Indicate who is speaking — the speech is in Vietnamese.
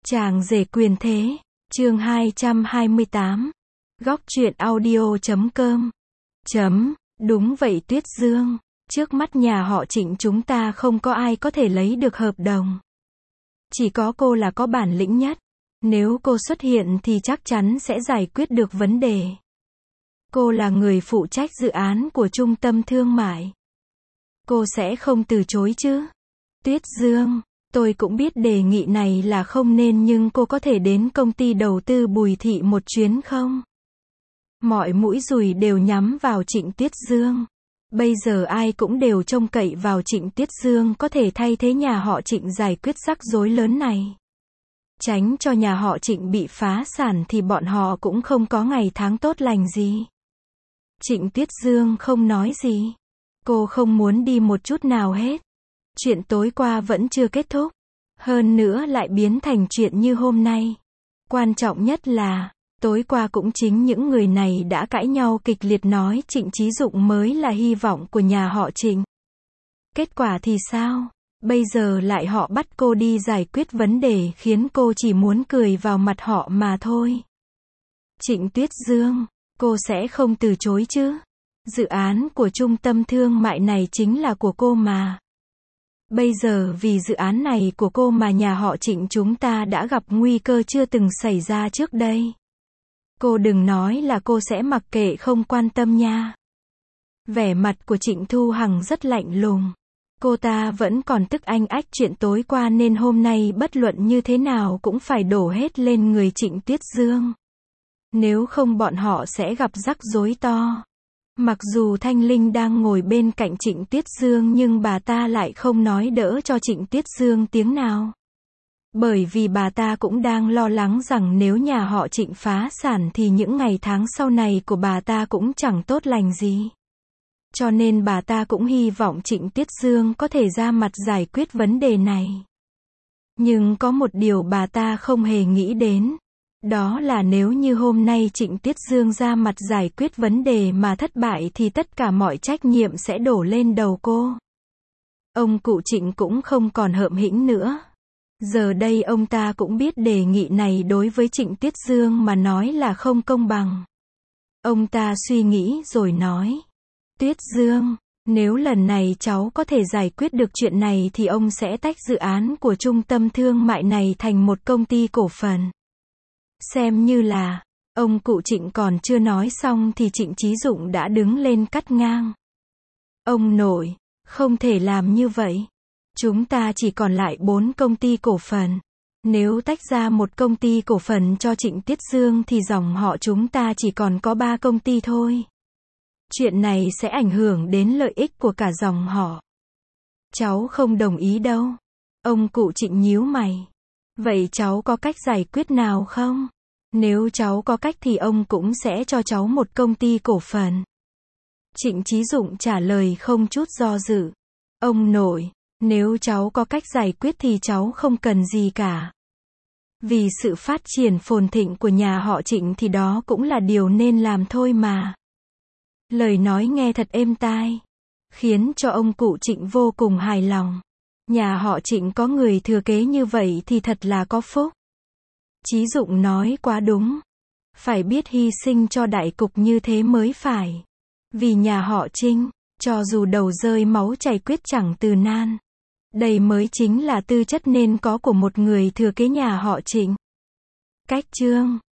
Speaker 1: Chàng rể quyền thế, chương 228. Góc truyện audio.com. Đúng vậy Tuyết Dương, trước mắt nhà họ Trịnh chúng ta không có ai có thể lấy được hợp đồng. Chỉ có cô là có bản lĩnh nhất. Nếu cô xuất hiện thì chắc chắn sẽ giải quyết được vấn đề. Cô là người phụ trách dự án của trung tâm thương mại. Cô sẽ không từ chối chứ? Tuyết Dương, tôi cũng biết đề nghị này là không nên nhưng cô có thể đến công ty đầu tư Bùi Thị một chuyến không? Mọi mũi dùi đều nhắm vào Trịnh Tuyết Dương. Bây giờ ai cũng đều trông cậy vào Trịnh Tuyết Dương có thể thay thế nhà họ Trịnh giải quyết rắc rối lớn này. Tránh cho nhà họ Trịnh bị phá sản thì bọn họ cũng không có ngày tháng tốt lành gì. Trịnh Tuyết Dương không nói gì. Cô không muốn đi một chút nào hết. Chuyện tối qua vẫn chưa kết thúc. Hơn nữa lại biến thành chuyện như hôm nay. Quan trọng nhất là, tối qua cũng chính những người này đã cãi nhau kịch liệt nói Trịnh Chí Dụng mới là hy vọng của nhà họ Trịnh. Kết quả thì sao? Bây giờ lại họ bắt cô đi giải quyết vấn đề khiến cô chỉ muốn cười vào mặt họ mà thôi. Trịnh Tuyết Dương, cô sẽ không từ chối chứ? Dự án của trung tâm thương mại này chính là của cô mà. Bây giờ vì dự án này của cô mà nhà họ Trịnh chúng ta đã gặp nguy cơ chưa từng xảy ra trước đây. Cô đừng nói là cô sẽ mặc kệ không quan tâm nha. Vẻ mặt của Trịnh Thu Hằng rất lạnh lùng. Cô ta vẫn còn tức anh ách chuyện tối qua nên hôm nay bất luận như thế nào cũng phải đổ hết lên người Trịnh Tuyết Dương. Nếu không bọn họ sẽ gặp rắc rối to. Mặc dù Thanh Linh đang ngồi bên cạnh Trịnh Tuyết Dương nhưng bà ta lại không nói đỡ cho Trịnh Tuyết Dương tiếng nào. Bởi vì bà ta cũng đang lo lắng rằng nếu nhà họ Trịnh phá sản thì những ngày tháng sau này của bà ta cũng chẳng tốt lành gì. Cho nên bà ta cũng hy vọng Trịnh Tuyết Dương có thể ra mặt giải quyết vấn đề này. Nhưng có một điều bà ta không hề nghĩ đến. Đó là nếu như hôm nay Trịnh Tuyết Dương ra mặt giải quyết vấn đề mà thất bại thì tất cả mọi trách nhiệm sẽ đổ lên đầu cô. Ông cụ Trịnh cũng không còn hợm hĩnh nữa. Giờ đây ông ta cũng biết đề nghị này đối với Trịnh Tuyết Dương mà nói là không công bằng. Ông ta suy nghĩ rồi nói. Tuyết Dương, nếu lần này cháu có thể giải quyết được chuyện này thì ông sẽ tách dự án của trung tâm thương mại này thành một công ty cổ phần. Xem như là, ông cụ Trịnh còn chưa nói xong thì Trịnh Chí Dụng đã đứng lên cắt ngang. Ông nội, không thể làm như vậy. Chúng ta chỉ còn lại 4 công ty cổ phần. Nếu tách ra một công ty cổ phần cho Trịnh Tuyết Dương thì dòng họ chúng ta chỉ còn có 3 công ty thôi. Chuyện này sẽ ảnh hưởng đến lợi ích của cả dòng họ. Cháu không đồng ý đâu. Ông cụ Trịnh nhíu mày. Vậy cháu có cách giải quyết nào không? Nếu cháu có cách thì ông cũng sẽ cho cháu một công ty cổ phần. Trịnh Chí Dụng trả lời không chút do dự. Ông nội, nếu cháu có cách giải quyết thì cháu không cần gì cả. Vì sự phát triển phồn thịnh của nhà họ Trịnh thì đó cũng là điều nên làm thôi mà. Lời nói nghe thật êm tai, khiến cho ông cụ Trịnh vô cùng hài lòng. Nhà họ Trịnh có người thừa kế như vậy thì thật là có phúc. Chí Dụng nói quá đúng. Phải biết hy sinh cho đại cục như thế mới phải. Vì nhà họ Trịnh, cho dù đầu rơi máu chảy quyết chẳng từ nan. Đây mới chính là tư chất nên có của một người thừa kế nhà họ Trịnh. Cách chương